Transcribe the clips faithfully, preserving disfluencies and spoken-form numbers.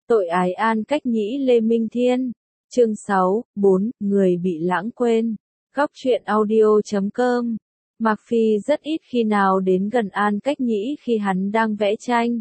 Tội ái An Cách Nhĩ Lê Minh Thiên. Chương sáu, bốn, Người bị lãng quên. Góc truyện audio chấm com. Mạc Phi rất ít khi nào đến gần An Cách Nhĩ khi hắn đang vẽ tranh.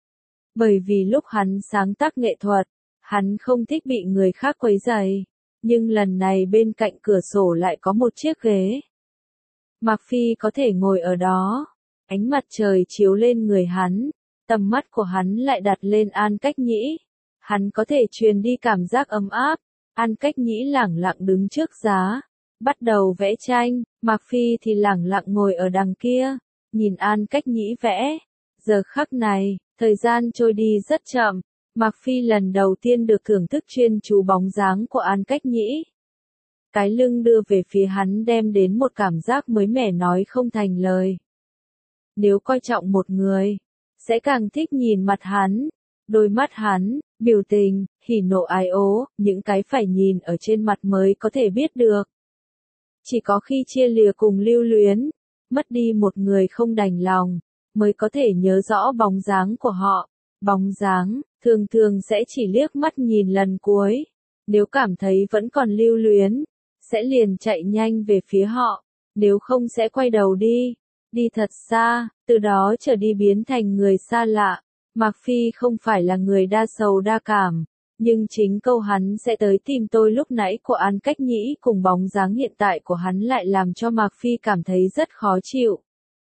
Bởi vì lúc hắn sáng tác nghệ thuật, hắn không thích bị người khác quấy rầy. Nhưng lần này bên cạnh cửa sổ lại có một chiếc ghế. Mạc Phi có thể ngồi ở đó. Ánh mặt trời chiếu lên người hắn. Tầm mắt của hắn lại đặt lên An Cách Nhĩ. Hắn có thể truyền đi cảm giác ấm áp. An Cách Nhĩ lẳng lặng đứng trước giá, bắt đầu vẽ tranh, Mạc Phi thì lẳng lặng ngồi ở đằng kia, nhìn An Cách Nhĩ vẽ. Giờ khắc này, thời gian trôi đi rất chậm, Mạc Phi lần đầu tiên được thưởng thức chuyên chú bóng dáng của An Cách Nhĩ. Cái lưng đưa về phía hắn đem đến một cảm giác mới mẻ nói không thành lời. Nếu coi trọng một người, sẽ càng thích nhìn mặt hắn, đôi mắt hắn, biểu tình, hỉ nộ ái ố, những cái phải nhìn ở trên mặt mới có thể biết được. Chỉ có khi chia lìa cùng lưu luyến, mất đi một người không đành lòng, mới có thể nhớ rõ bóng dáng của họ. Bóng dáng, thường thường sẽ chỉ liếc mắt nhìn lần cuối. Nếu cảm thấy vẫn còn lưu luyến, sẽ liền chạy nhanh về phía họ. Nếu không sẽ quay đầu đi, đi thật xa, từ đó trở đi biến thành người xa lạ. Mạc Phi không phải là người đa sầu đa cảm, nhưng chính câu hắn sẽ tới tìm tôi lúc nãy của An Cách Nhĩ cùng bóng dáng hiện tại của hắn lại làm cho Mạc Phi cảm thấy rất khó chịu.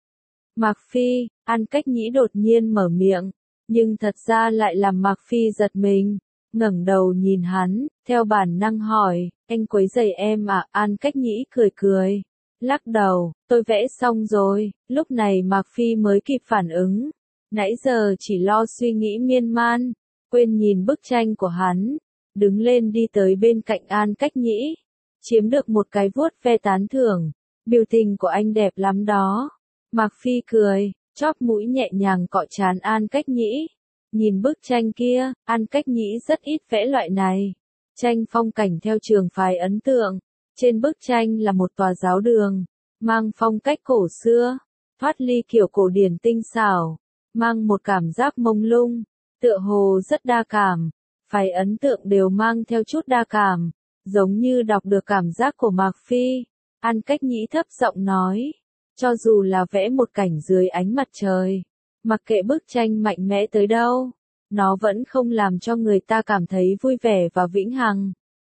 Mạc Phi, An Cách Nhĩ đột nhiên mở miệng, nhưng thật ra lại làm Mạc Phi giật mình, ngẩng đầu nhìn hắn, theo bản năng hỏi, anh quấy rầy em à? An Cách Nhĩ cười cười, lắc đầu, tôi vẽ xong rồi. Lúc này Mạc Phi mới kịp phản ứng. Nãy giờ chỉ lo suy nghĩ miên man, quên nhìn bức tranh của hắn, đứng lên đi tới bên cạnh An Cách Nhĩ, chiếm được một cái vuốt ve tán thưởng, biểu tình của anh đẹp lắm đó. Mạc Phi cười, chóp mũi nhẹ nhàng cọ trán An Cách Nhĩ, nhìn bức tranh kia, An Cách Nhĩ rất ít vẽ loại này, tranh phong cảnh theo trường phái ấn tượng, trên bức tranh là một tòa giáo đường, mang phong cách cổ xưa, thoát ly kiểu cổ điển tinh xảo. Mang một cảm giác mông lung, tựa hồ rất đa cảm, phái ấn tượng đều mang theo chút đa cảm, giống như đọc được cảm giác của Mạc Phi. An Cách Nhĩ thấp giọng nói, cho dù là vẽ một cảnh dưới ánh mặt trời, mặc kệ bức tranh mạnh mẽ tới đâu, nó vẫn không làm cho người ta cảm thấy vui vẻ và vĩnh hằng.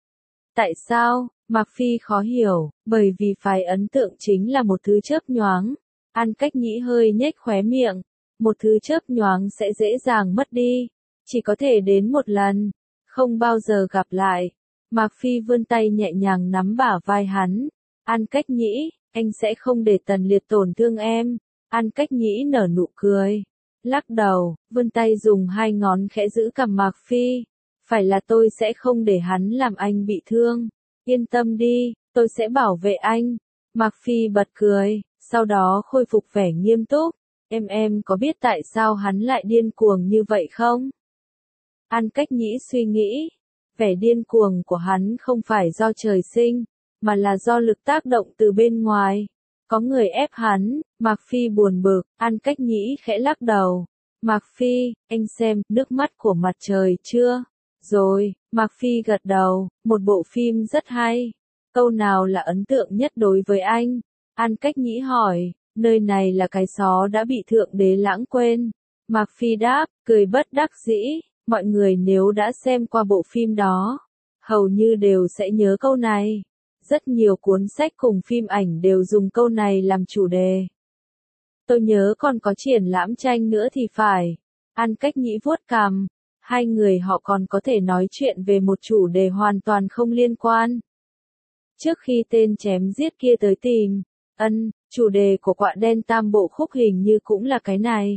Tại sao? Mạc Phi khó hiểu, bởi vì phái ấn tượng chính là một thứ chớp nhoáng. An Cách Nhĩ hơi nhếch khóe miệng. Một thứ chớp nhoáng sẽ dễ dàng mất đi, chỉ có thể đến một lần, không bao giờ gặp lại. Mạc Phi vươn tay nhẹ nhàng nắm bả vai hắn. An Cách Nhĩ, anh sẽ không để Tần Liệt tổn thương em. An Cách Nhĩ nở nụ cười, lắc đầu, vươn tay dùng hai ngón khẽ giữ cằm Mạc Phi. Phải là tôi sẽ không để hắn làm anh bị thương. Yên tâm đi, tôi sẽ bảo vệ anh. Mạc Phi bật cười, sau đó khôi phục vẻ nghiêm túc. Em em có biết tại sao hắn lại điên cuồng như vậy không? An Cách Nhĩ suy nghĩ, vẻ điên cuồng của hắn không phải do trời sinh, mà là do lực tác động từ bên ngoài. Có người ép hắn. Mạc Phi buồn bực. An Cách Nhĩ khẽ lắc đầu. Mạc Phi, anh xem nước mắt của mặt trời chưa? Rồi, Mạc Phi gật đầu, một bộ phim rất hay. Câu nào là ấn tượng nhất đối với anh? An Cách Nhĩ hỏi. Nơi này là cái xó đã bị Thượng Đế lãng quên. Mạc Phi đáp, cười bất đắc dĩ, mọi người nếu đã xem qua bộ phim đó, hầu như đều sẽ nhớ câu này. Rất nhiều cuốn sách cùng phim ảnh đều dùng câu này làm chủ đề. Tôi nhớ còn có triển lãm tranh nữa thì phải. An Cách Nhĩ vuốt cằm, hai người họ còn có thể nói chuyện về một chủ đề hoàn toàn không liên quan. Trước khi tên chém giết kia tới tìm, ân, chủ đề của Quạ Đen Tam Bộ Khúc hình như cũng là cái này.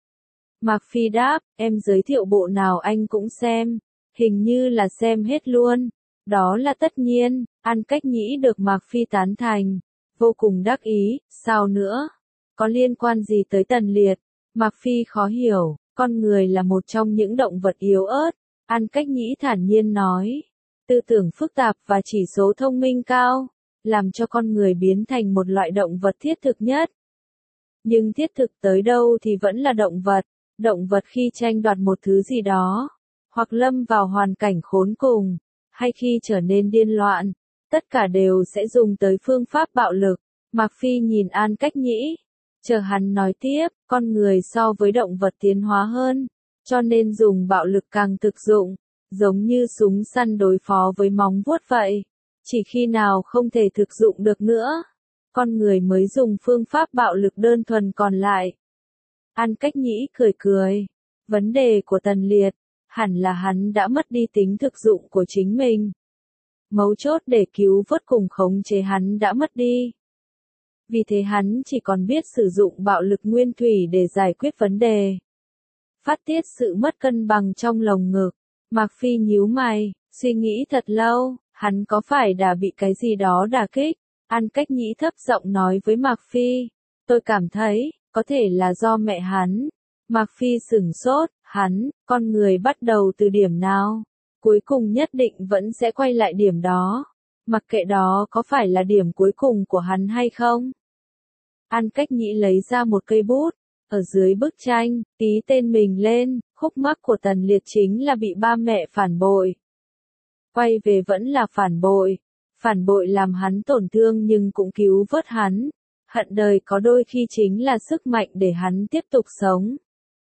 Mạc Phi đáp, em giới thiệu bộ nào anh cũng xem, hình như là xem hết luôn. Đó là tất nhiên. An Cách Nhĩ được Mạc Phi tán thành, vô cùng đắc ý, sao nữa? Có liên quan gì tới Tần Liệt? Mạc Phi khó hiểu, con người là một trong những động vật yếu ớt. An Cách Nhĩ thản nhiên nói, tư tưởng phức tạp và chỉ số thông minh cao, làm cho con người biến thành một loại động vật thiết thực nhất. Nhưng thiết thực tới đâu thì vẫn là động vật. Động vật khi tranh đoạt một thứ gì đó, hoặc lâm vào hoàn cảnh khốn cùng, hay khi trở nên điên loạn, tất cả đều sẽ dùng tới phương pháp bạo lực. Mạc Phi nhìn An Cách Nhĩ, chờ hắn nói tiếp, con người so với động vật tiến hóa hơn, cho nên dùng bạo lực càng thực dụng, giống như súng săn đối phó với móng vuốt vậy. Chỉ khi nào không thể thực dụng được nữa, con người mới dùng phương pháp bạo lực đơn thuần còn lại. An Cách Nhĩ cười cười, vấn đề của Tần Liệt, hẳn là hắn đã mất đi tính thực dụng của chính mình. Mấu chốt để cứu vớt cùng khống chế hắn đã mất đi. Vì thế hắn chỉ còn biết sử dụng bạo lực nguyên thủy để giải quyết vấn đề. Phát tiết sự mất cân bằng trong lồng ngực. Mạc Phi nhíu mày, suy nghĩ thật lâu, hắn có phải đã bị cái gì đó đả kích? An Cách Nhĩ thấp giọng nói với Mạc Phi, tôi cảm thấy, có thể là do mẹ hắn. Mạc Phi sửng sốt, hắn, con người bắt đầu từ điểm nào? Cuối cùng nhất định vẫn sẽ quay lại điểm đó. Mặc kệ đó có phải là điểm cuối cùng của hắn hay không? An Cách Nhĩ lấy ra một cây bút, ở dưới bức tranh, ký tên mình lên, khúc mắc của Tần Liệt chính là bị ba mẹ phản bội. Quay về vẫn là phản bội, phản bội làm hắn tổn thương nhưng cũng cứu vớt hắn. Hận đời có đôi khi chính là sức mạnh để hắn tiếp tục sống.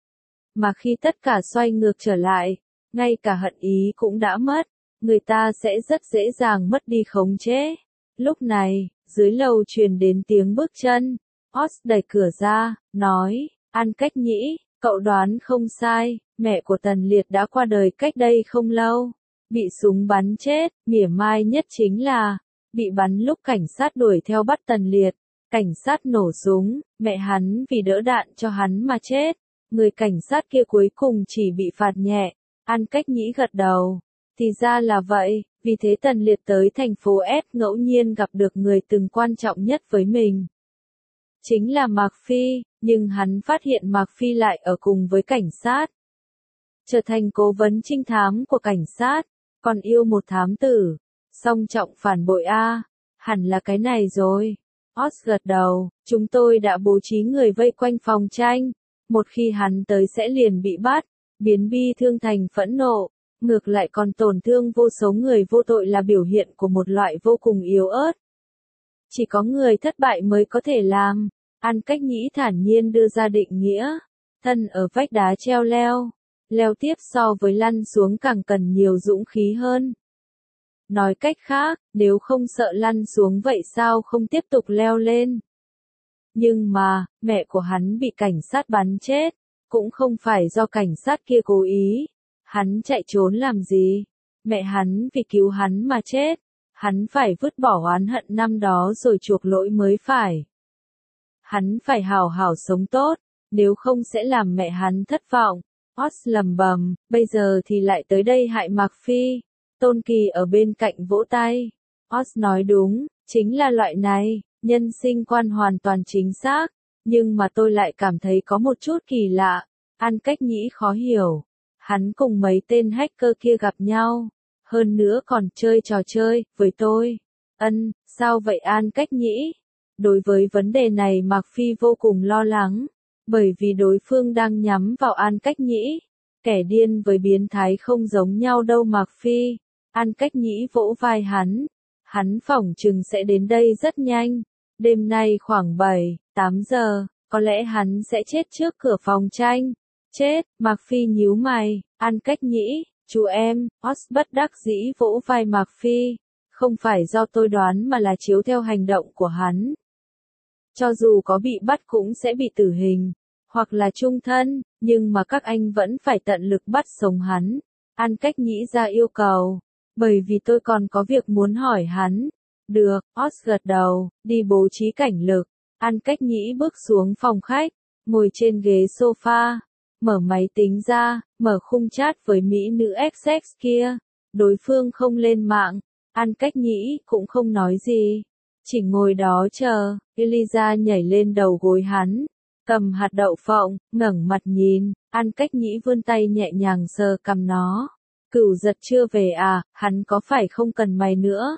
Mà khi tất cả xoay ngược trở lại, ngay cả hận ý cũng đã mất, người ta sẽ rất dễ dàng mất đi khống chế. Lúc này, dưới lầu truyền đến tiếng bước chân. Oz đẩy cửa ra, nói, An Cách Nhĩ, cậu đoán không sai, mẹ của Tần Liệt đã qua đời cách đây không lâu. Bị súng bắn chết, mỉa mai nhất chính là, bị bắn lúc cảnh sát đuổi theo bắt Tần Liệt. Cảnh sát nổ súng, mẹ hắn vì đỡ đạn cho hắn mà chết. Người cảnh sát kia cuối cùng chỉ bị phạt nhẹ. An Cách Nhĩ gật đầu. Thì ra là vậy, vì thế Tần Liệt tới thành phố S ngẫu nhiên gặp được người từng quan trọng nhất với mình. Chính là Mạc Phi, nhưng hắn phát hiện Mạc Phi lại ở cùng với cảnh sát. Trở thành cố vấn trinh thám của cảnh sát, còn yêu một thám tử. Song trọng phản bội a, hẳn là cái này rồi. Oz gật đầu, chúng tôi đã bố trí người vây quanh phòng tranh. Một khi hắn tới sẽ liền bị bắt, biến bi thương thành phẫn nộ. Ngược lại còn tổn thương vô số người vô tội là biểu hiện của một loại vô cùng yếu ớt. Chỉ có người thất bại mới có thể làm. An Cách Nhĩ thản nhiên đưa ra định nghĩa. Thân ở vách đá treo leo. Leo tiếp so với lăn xuống càng cần nhiều dũng khí hơn. Nói cách khác, nếu không sợ lăn xuống vậy sao không tiếp tục leo lên? Nhưng mà, mẹ của hắn bị cảnh sát bắn chết. Cũng không phải do cảnh sát kia cố ý. Hắn chạy trốn làm gì? Mẹ hắn vì cứu hắn mà chết. Hắn phải vứt bỏ oán hận năm đó rồi chuộc lỗi mới phải. Hắn phải hào hào sống tốt, nếu không sẽ làm mẹ hắn thất vọng. Oz lầm bầm, bây giờ thì lại tới đây hại Mạc Phi. Tôn Kỳ ở bên cạnh vỗ tay. Oz nói đúng, chính là loại này, nhân sinh quan hoàn toàn chính xác. Nhưng mà tôi lại cảm thấy có một chút kỳ lạ. An Cách Nhĩ khó hiểu. Hắn cùng mấy tên hacker kia gặp nhau. Hơn nữa còn chơi trò chơi, với tôi. Ân, sao vậy An Cách Nhĩ? Đối với vấn đề này Mạc Phi vô cùng lo lắng. Bởi vì đối phương đang nhắm vào An Cách Nhĩ. Kẻ điên với biến thái không giống nhau đâu Mạc Phi. An Cách Nhĩ vỗ vai hắn. Hắn phỏng chừng sẽ đến đây rất nhanh. Đêm nay khoảng bảy, tám giờ, có lẽ hắn sẽ chết trước cửa phòng tranh. Chết, Mạc Phi nhíu mày, An Cách Nhĩ, chú em, Oz bất đắc dĩ vỗ vai Mạc Phi. Không phải do tôi đoán mà là chiếu theo hành động của hắn. Cho dù có bị bắt cũng sẽ bị tử hình, hoặc là trung thân, nhưng mà các anh vẫn phải tận lực bắt sống hắn. An Cách Nhĩ ra yêu cầu, bởi vì tôi còn có việc muốn hỏi hắn. Được, Oz gật đầu, đi bố trí cảnh lực. An Cách Nhĩ bước xuống phòng khách, ngồi trên ghế sofa, mở máy tính ra, mở khung chat với mỹ nữ ích ích kia. Đối phương không lên mạng, An Cách Nhĩ cũng không nói gì, chỉ ngồi đó chờ. Eliza nhảy lên đầu gối hắn, cầm hạt đậu phộng, ngẩng mặt nhìn. An Cách Nhĩ vươn tay nhẹ nhàng sờ cằm nó. Cửu Giật chưa về à, hắn có phải không cần mày nữa?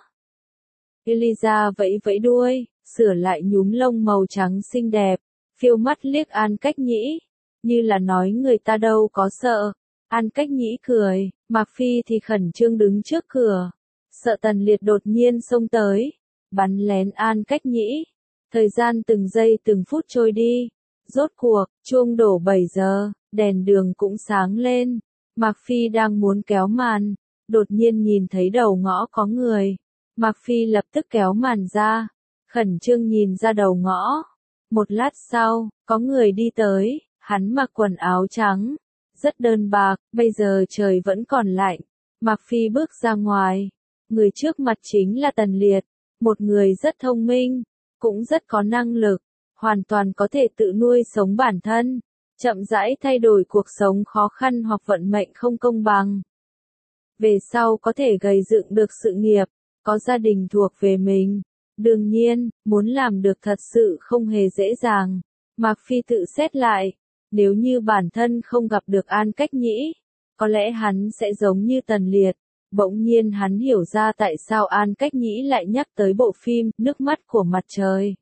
Eliza vẫy vẫy đuôi, sửa lại nhúm lông màu trắng xinh đẹp, phiêu mắt liếc An Cách Nhĩ, như là nói người ta đâu có sợ. An Cách Nhĩ cười, Mạc Phi thì khẩn trương đứng trước cửa. Sợ Tần Liệt đột nhiên xông tới, bắn lén An Cách Nhĩ. Thời gian từng giây từng phút trôi đi. Rốt cuộc, chuông đổ bảy giờ, đèn đường cũng sáng lên. Mạc Phi đang muốn kéo màn, đột nhiên nhìn thấy đầu ngõ có người. Mạc Phi lập tức kéo màn ra, khẩn trương nhìn ra đầu ngõ. Một lát sau, có người đi tới, hắn mặc quần áo trắng, rất đơn bạc, bây giờ trời vẫn còn lạnh. Mạc Phi bước ra ngoài, người trước mặt chính là Tần Liệt, một người rất thông minh, cũng rất có năng lực, hoàn toàn có thể tự nuôi sống bản thân, chậm rãi thay đổi cuộc sống khó khăn hoặc vận mệnh không công bằng. Về sau có thể gây dựng được sự nghiệp, có gia đình thuộc về mình. Đương nhiên, muốn làm được thật sự không hề dễ dàng. Mạc Phi tự xét lại, nếu như bản thân không gặp được An Cách Nhĩ, có lẽ hắn sẽ giống như Tần Liệt. Bỗng nhiên hắn hiểu ra tại sao An Cách Nhĩ lại nhắc tới bộ phim Nước mắt của mặt trời.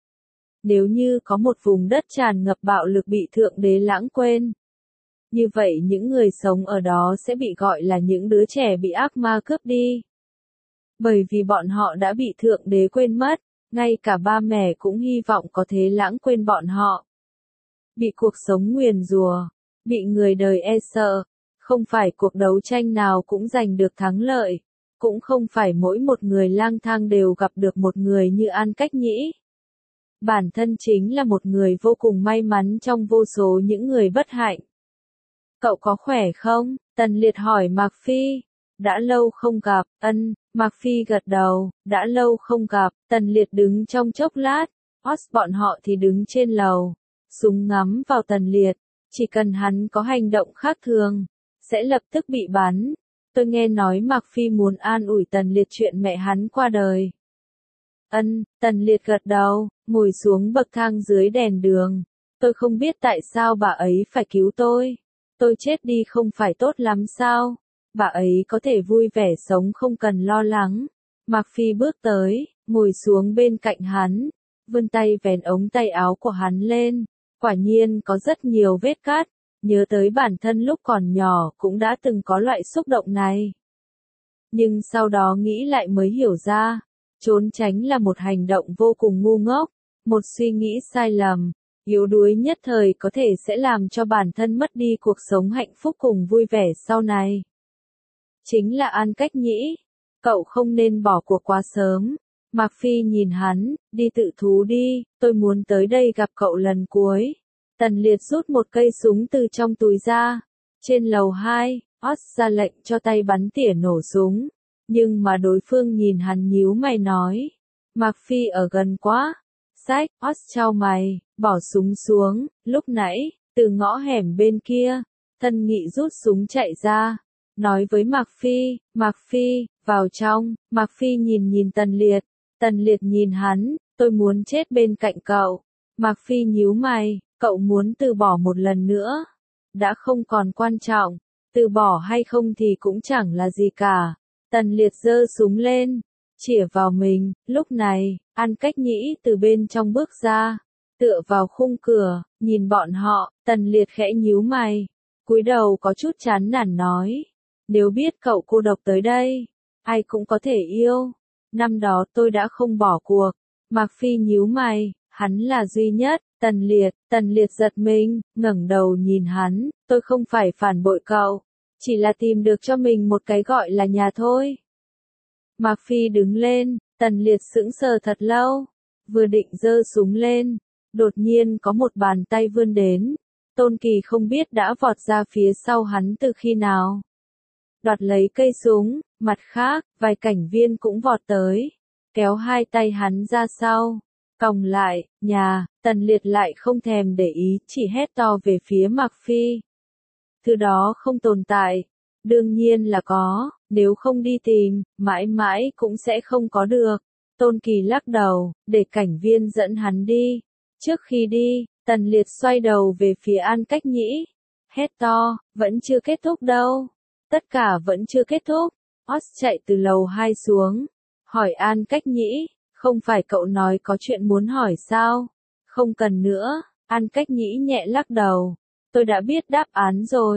Nếu như có một vùng đất tràn ngập bạo lực bị Thượng Đế lãng quên, như vậy những người sống ở đó sẽ bị gọi là những đứa trẻ bị ác ma cướp đi. Bởi vì bọn họ đã bị Thượng Đế quên mất, ngay cả ba mẹ cũng hy vọng có thể lãng quên bọn họ. Bị cuộc sống nguyền rủa, bị người đời e sợ, không phải cuộc đấu tranh nào cũng giành được thắng lợi, cũng không phải mỗi một người lang thang đều gặp được một người như An Cách Nhĩ. Bản thân chính là một người vô cùng may mắn trong vô số những người bất hạnh. Cậu có khỏe không? Tần Liệt hỏi Mạc Phi. Đã lâu không gặp, ân, Mạc Phi gật đầu, đã lâu không gặp. Tần Liệt đứng trong chốc lát, Oz bọn họ thì đứng trên lầu, súng ngắm vào Tần Liệt, chỉ cần hắn có hành động khác thường, sẽ lập tức bị bắn. Tôi nghe nói Mạc Phi muốn an ủi Tần Liệt chuyện mẹ hắn qua đời. Ân, Tần Liệt gật đầu, ngồi xuống bậc thang dưới đèn đường. Tôi không biết tại sao bà ấy phải cứu tôi. Tôi chết đi không phải tốt lắm sao? Bà ấy có thể vui vẻ sống không cần lo lắng. Mạc Phi bước tới, ngồi xuống bên cạnh hắn, vươn tay vén ống tay áo của hắn lên. Quả nhiên có rất nhiều vết cắt, nhớ tới bản thân lúc còn nhỏ cũng đã từng có loại xúc động này. Nhưng sau đó nghĩ lại mới hiểu ra, trốn tránh là một hành động vô cùng ngu ngốc, một suy nghĩ sai lầm, yếu đuối nhất thời có thể sẽ làm cho bản thân mất đi cuộc sống hạnh phúc cùng vui vẻ sau này. Chính là An Cách Nhĩ, cậu không nên bỏ cuộc quá sớm. Mạc Phi nhìn hắn, đi tự thú đi, tôi muốn tới đây gặp cậu lần cuối. Tần Liệt rút một cây súng từ trong túi ra. Trên lầu hai, Oz ra lệnh cho tay bắn tỉa nổ súng. Nhưng mà đối phương nhìn hắn nhíu mày nói. Mạc Phi ở gần quá. Sách, Oz chau mày, bỏ súng xuống. Lúc nãy, từ ngõ hẻm bên kia, Thân Nghị rút súng chạy ra. Nói với Mạc Phi, Mạc Phi, vào trong. Mạc Phi nhìn nhìn Tần Liệt. Tần Liệt nhìn hắn, tôi muốn chết bên cạnh cậu. Mạc Phi nhíu mày, cậu muốn từ bỏ một lần nữa. Đã không còn quan trọng, từ bỏ hay không thì cũng chẳng là gì cả. Tần Liệt giơ súng lên, chĩa vào mình. Lúc này, An Cách Nhĩ từ bên trong bước ra, tựa vào khung cửa, nhìn bọn họ. Tần Liệt khẽ nhíu mày, cúi đầu có chút chán nản nói. Nếu biết cậu cô độc tới đây, ai cũng có thể yêu. Năm đó tôi đã không bỏ cuộc. Mạc Phi nhíu mày, hắn là duy nhất. Tần Liệt, Tần Liệt giật mình, ngẩng đầu nhìn hắn, tôi không phải phản bội cậu, chỉ là tìm được cho mình một cái gọi là nhà thôi. Mạc Phi đứng lên, Tần Liệt sững sờ thật lâu, vừa định giơ súng lên, đột nhiên có một bàn tay vươn đến. Tôn Kỳ không biết đã vọt ra phía sau hắn từ khi nào. Đoạt lấy cây súng, mặt khác, vài cảnh viên cũng vọt tới, kéo hai tay hắn ra sau, còng lại, nhà. Tần Liệt lại không thèm để ý, chỉ hét to về phía Mạc Phi. Thứ đó không tồn tại, đương nhiên là có, nếu không đi tìm, mãi mãi cũng sẽ không có được. Tôn Kỳ lắc đầu, để cảnh viên dẫn hắn đi. Trước khi đi, Tần Liệt xoay đầu về phía An Cách Nhĩ, hét to, vẫn chưa kết thúc đâu. Tất cả vẫn chưa kết thúc. Oz chạy từ lầu hai xuống, hỏi An Cách Nhĩ, không phải cậu nói có chuyện muốn hỏi sao? Không cần nữa. An Cách Nhĩ nhẹ lắc đầu, tôi đã biết đáp án rồi.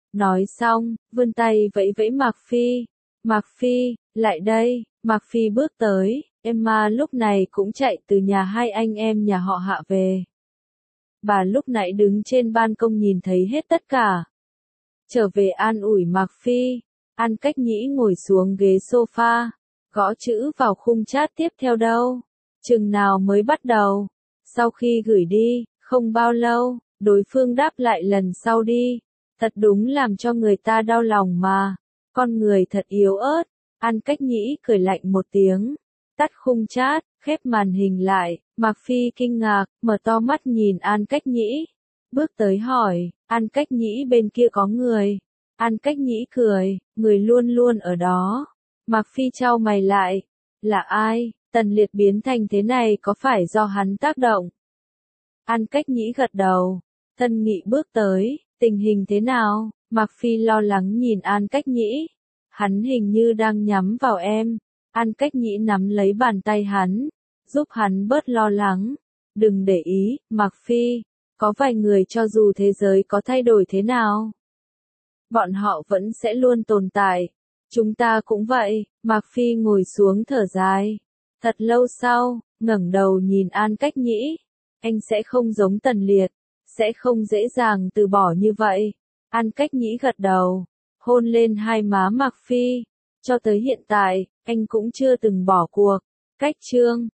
Nói xong, vươn tay vẫy vẫy Mạc Phi. Mạc Phi, lại đây. Mạc Phi bước tới, Emma lúc này cũng chạy từ nhà hai anh em nhà họ Hạ về. Bà lúc nãy đứng trên ban công nhìn thấy hết tất cả. Trở về an ủi Mạc Phi, An Cách Nhĩ ngồi xuống ghế sofa, gõ chữ vào khung chat tiếp theo đâu. Chừng nào mới bắt đầu? Sau khi gửi đi, không bao lâu, đối phương đáp lại lần sau đi. Thật đúng làm cho người ta đau lòng mà. Con người thật yếu ớt. An Cách Nhĩ cười lạnh một tiếng. Tắt khung chat, khép màn hình lại. Mạc Phi kinh ngạc, mở to mắt nhìn An Cách Nhĩ. Bước tới hỏi, An Cách Nhĩ bên kia có người. An Cách Nhĩ cười, người luôn luôn ở đó. Mạc Phi chau mày lại. Là ai? Tần Liệt biến thành thế này có phải do hắn tác động? An Cách Nhĩ gật đầu. Tân Nghị bước tới, tình hình thế nào? Mạc Phi lo lắng nhìn An Cách Nhĩ. Hắn hình như đang nhắm vào em. An Cách Nhĩ nắm lấy bàn tay hắn, giúp hắn bớt lo lắng. Đừng để ý, Mạc Phi. Có vài người cho dù thế giới có thay đổi thế nào, bọn họ vẫn sẽ luôn tồn tại. Chúng ta cũng vậy. Mạc Phi ngồi xuống thở dài. Thật lâu sau, ngẩng đầu nhìn An Cách Nhĩ. Anh sẽ không giống Tần Liệt, sẽ không dễ dàng từ bỏ như vậy. An Cách Nhĩ gật đầu, hôn lên hai má Mạc Phi. Cho tới hiện tại, anh cũng chưa từng bỏ cuộc. Cách chương